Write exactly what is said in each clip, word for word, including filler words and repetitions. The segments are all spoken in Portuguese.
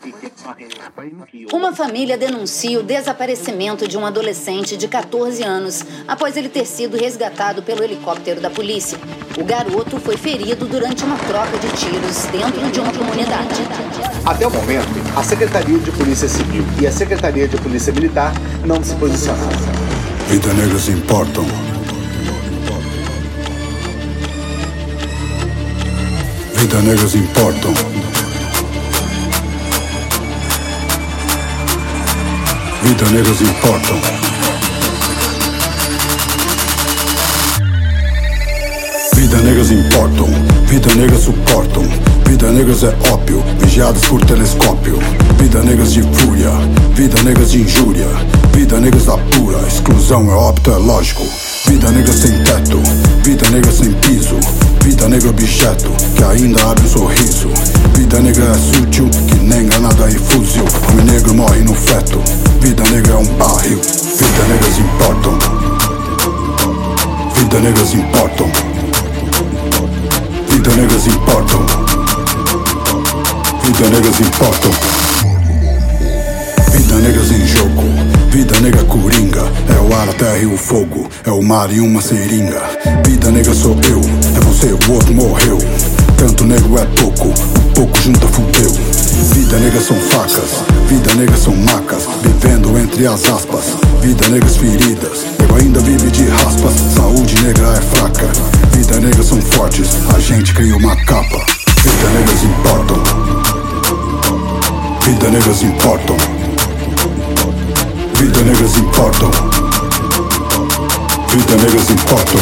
Uma família denuncia o desaparecimento de um adolescente de catorze anos após ele ter sido resgatado pelo helicóptero da polícia. O garoto foi ferido durante uma troca de tiros dentro de uma comunidade. Até o momento, a Secretaria de Polícia Civil e a Secretaria de Polícia Militar não se posicionaram. Vidas negras importam. Vidas negras importam. Vidas negras importam. Vidas negras importam. Vidas negras suportam. Vidas negras é ópio, vigiadas por telescópio. Vidas negras de fúria, vidas negras de injúria. Vidas negras da pura, exclusão é óbito, é lógico. Vida negra sem teto, vida negra sem piso. Vida negra objeto, que ainda abre um sorriso. Vida negra é sutil, que nem granada e fuzil. Homem negro morre no feto, vida negra é um barril. Vidas negras importam. Vidas negras importam. Vidas negras importam. Vidas negras importam. Vidas negras em jogo, vida negra coringa. É o ar, a terra e o fogo, é o mar e uma seringa. Vida negra sou eu, é você, o outro morreu. Tanto negro é pouco, o pouco junta fudeu. Vida negra são facas, vida negra são macas, vivendo entre as aspas. Vida negras feridas, eu ainda vive de raspas. Saúde negra é fraca, vida negras são fortes, a gente cria uma capa. Vida negras importam. Vidas negras importam. Vidas negras importam. Vidas negras importam.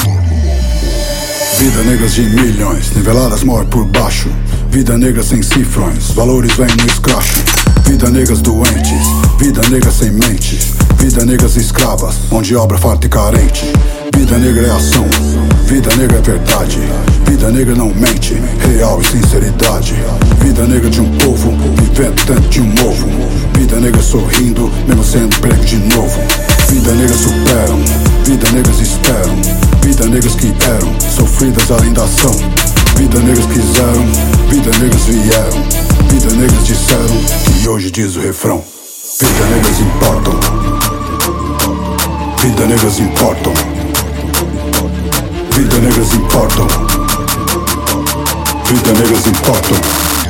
Vidas negras de milhões, niveladas morrem por baixo. Vida negra sem cifrões, valores vêm no escracho. Vidas negras doentes, vida negra sem mente. Vida negras escravas, mão de obra farta e carente. Vida negra é ação, vida negra é verdade. Vida negra não mente, real e sinceridade. Vida negra de um povo, vivendo dentro de um ovo. Vida negra sorrindo, mesmo sendo prego de novo. Vida negras superam, vida negras esperam. Vida negras que eram, sofridas além da ação. Vida negras quiseram, vida negras vieram. Vida negras disseram, e hoje diz o refrão. Vida negras importam. Vida negras importam. Vidas negras importam. Vidas negras importam.